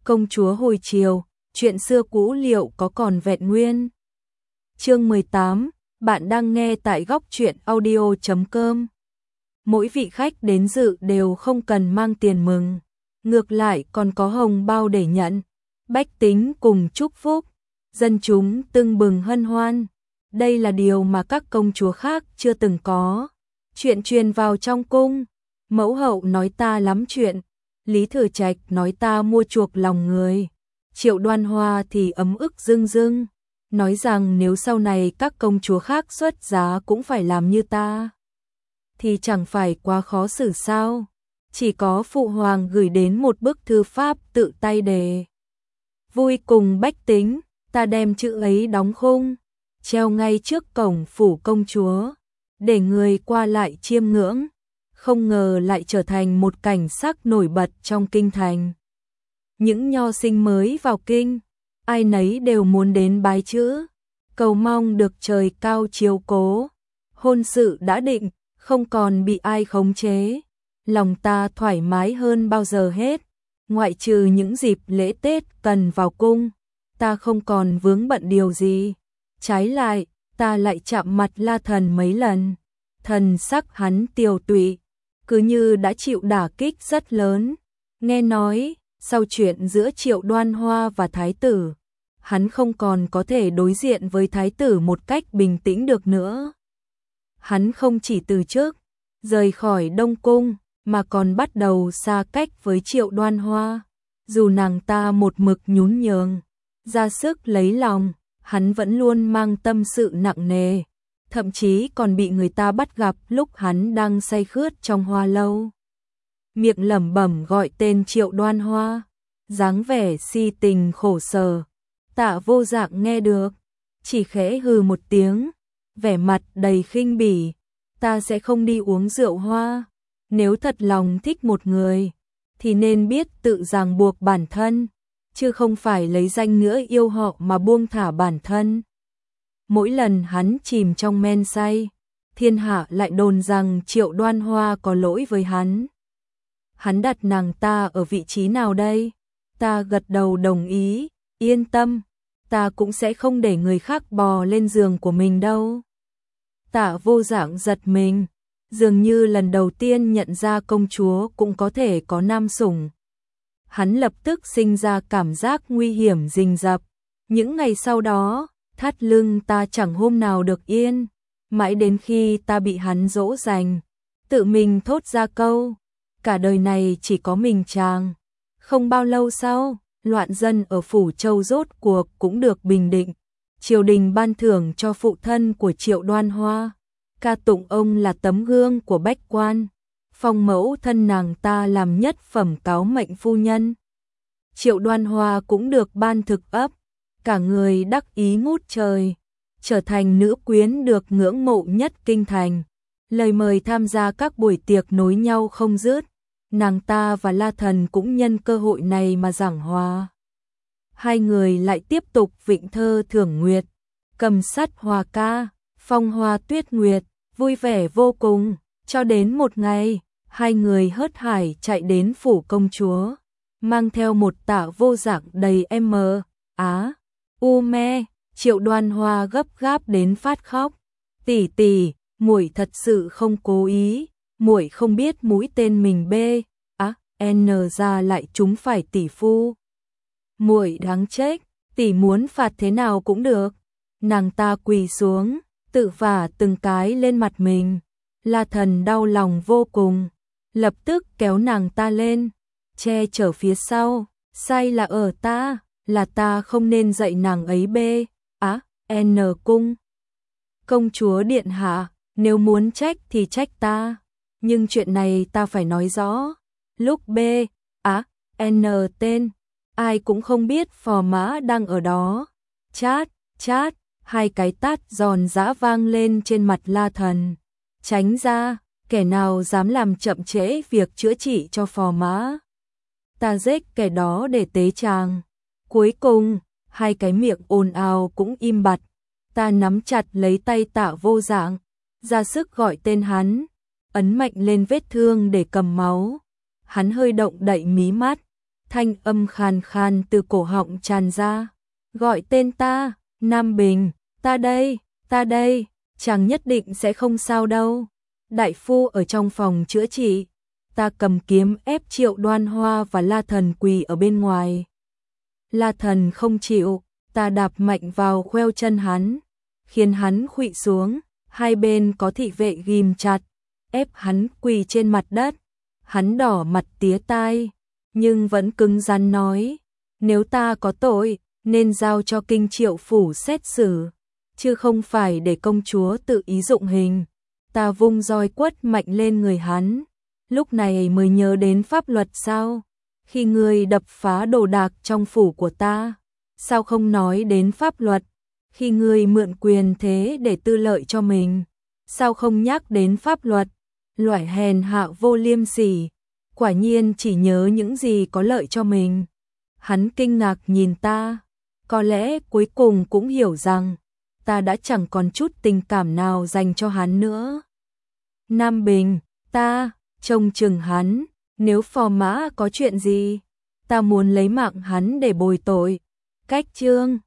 Công chúa hồi chiều, chuyện xưa cũ liệu có còn vẹn nguyên. Chương 18, bạn đang nghe tại góc truyện audio.com. Mỗi vị khách đến dự đều không cần mang tiền mừng, ngược lại còn có hồng bao để nhận. Bách tính cùng chúc phúc, dân chúng tưng bừng hân hoan. Đây là điều mà các công chúa khác chưa từng có. Chuyện truyền vào trong cung, mẫu hậu nói ta lắm chuyện, Lý Thừa Trạch nói ta mua chuộc lòng người, Triệu Đoan Hoa thì ấm ức rưng rưng, nói rằng nếu sau này các công chúa khác xuất giá cũng phải làm như ta, thì chẳng phải quá khó xử sao. Chỉ có phụ hoàng gửi đến một bức thư pháp tự tay đề. Vui cùng bách tính, ta đem chữ ấy đóng khung, treo ngay trước cổng phủ công chúa, để người qua lại chiêm ngưỡng. Không ngờ lại trở thành một cảnh sắc nổi bật trong kinh thành. Những nho sinh mới vào kinh, ai nấy đều muốn đến bái chữ, cầu mong được trời cao chiếu cố. Hôn sự đã định, không còn bị ai khống chế. Lòng ta thoải mái hơn bao giờ hết, ngoại trừ những dịp lễ Tết cần vào cung, ta không còn vướng bận điều gì. Trái lại, ta lại chạm mặt La Thần mấy lần, thần sắc hắn tiều tụy, cứ như đã chịu đả kích rất lớn. Nghe nói, sau chuyện giữa Triệu Đoan Hoa và Thái tử, hắn không còn có thể đối diện với Thái tử một cách bình tĩnh được nữa. Hắn không chỉ từ chức, rời khỏi Đông Cung, mà còn bắt đầu xa cách với Triệu Đoan Hoa. Dù nàng ta một mực nhún nhường, ra sức lấy lòng, hắn vẫn luôn mang tâm sự nặng nề. Thậm chí còn bị người ta bắt gặp lúc hắn đang say khướt trong hoa lâu. Miệng lẩm bẩm gọi tên Triệu Đoan Hoa, dáng vẻ si tình khổ sở. Tạ Vô Dạng nghe được, chỉ khẽ hừ một tiếng, vẻ mặt đầy khinh bỉ. Ta sẽ không đi uống rượu hoa, nếu thật lòng thích một người, thì nên biết tự ràng buộc bản thân, chứ không phải lấy danh nghĩa yêu họ mà buông thả bản thân. Mỗi lần hắn chìm trong men say, thiên hạ lại đồn rằng Triệu Đoan Hoa có lỗi với hắn. Hắn đặt nàng ta ở vị trí nào đây? Ta gật đầu đồng ý, yên tâm, ta cũng sẽ không để người khác bò lên giường của mình đâu. Tạ Vô Dạng giật mình, dường như lần đầu tiên nhận ra công chúa cũng có thể có nam sủng. Hắn lập tức sinh ra cảm giác nguy hiểm rình rập. Những ngày sau đó, thắt lưng ta chẳng hôm nào được yên, mãi đến khi ta bị hắn dỗ dành, tự mình thốt ra câu, cả đời này chỉ có mình chàng. Không bao lâu sau, loạn dân ở Phủ Châu rốt cuộc cũng được bình định, triều đình ban thưởng cho phụ thân của Triệu Đoan Hoa, ca tụng ông là tấm gương của bách quan, phong mẫu thân nàng ta làm nhất phẩm cáo mệnh phu nhân. Triệu Đoan Hoa cũng được ban thực ấp, cả người đắc ý ngút trời, trở thành nữ quyến được ngưỡng mộ nhất kinh thành. Lời mời tham gia các buổi tiệc nối nhau không dứt, nàng ta và La Thần cũng nhân cơ hội này mà giảng hòa. Hai người lại tiếp tục vịnh thơ thưởng nguyệt, cầm sắt hòa ca, phong hoa tuyết nguyệt, vui vẻ vô cùng, cho đến một ngày, hai người hớt hải chạy đến phủ công chúa, mang theo một Tạ Vô Dạng đầy me. Triệu Đoan Hoa gấp gáp đến phát khóc. Tỷ tỷ, muội thật sự không cố ý, muội không biết mũi tên mình ra lại trúng phải tỷ phu. Muội đáng trách, tỷ muốn phạt thế nào cũng được. Nàng ta quỳ xuống, tự vả từng cái lên mặt mình. La Thần đau lòng vô cùng, lập tức kéo nàng ta lên, che chở phía sau. Sai là ở ta, là ta không nên dạy nàng ấy cung. Công chúa điện hạ, nếu muốn trách thì trách ta, nhưng chuyện này ta phải nói rõ. Lúc tên, ai cũng không biết Phò Mã đang ở đó. Chát, chát, hai cái tát giòn giã vang lên trên mặt La Thần. Tránh ra, kẻ nào dám làm chậm trễ việc chữa trị cho Phò Mã, ta giết kẻ đó để tế chàng. Cuối cùng, hai cái miệng ồn ào cũng im bặt. Ta nắm chặt lấy tay Tạ Vô Dạng, ra sức gọi tên hắn, ấn mạnh lên vết thương để cầm máu. Hắn hơi động đậy mí mắt, thanh âm khàn khàn từ cổ họng tràn ra. Gọi tên ta, Nam Bình, ta đây, chàng nhất định sẽ không sao đâu. Đại phu ở trong phòng chữa trị, ta cầm kiếm ép Triệu Đoan Hoa và La Thần quỳ ở bên ngoài. La Thần không chịu, ta đạp mạnh vào khoeo chân hắn, khiến hắn khuỵu xuống, hai bên có thị vệ ghim chặt, ép hắn quỳ trên mặt đất. Hắn đỏ mặt tía tai, nhưng vẫn cứng rắn nói, nếu ta có tội, nên giao cho Kinh Triệu phủ xét xử, chứ không phải để công chúa tự ý dụng hình. Ta vung roi quất mạnh lên người hắn, lúc này mới nhớ đến pháp luật sao? Khi ngươi đập phá đồ đạc trong phủ của ta, sao không nói đến pháp luật? Khi ngươi mượn quyền thế để tư lợi cho mình, sao không nhắc đến pháp luật? Loại hèn hạ vô liêm sỉ, quả nhiên chỉ nhớ những gì có lợi cho mình. Hắn kinh ngạc nhìn ta, có lẽ cuối cùng cũng hiểu rằng ta đã chẳng còn chút tình cảm nào dành cho hắn nữa. Nam Bình, ta trông chừng hắn, nếu Phò Mã có chuyện gì, ta muốn lấy mạng hắn để bồi tội. Cách chương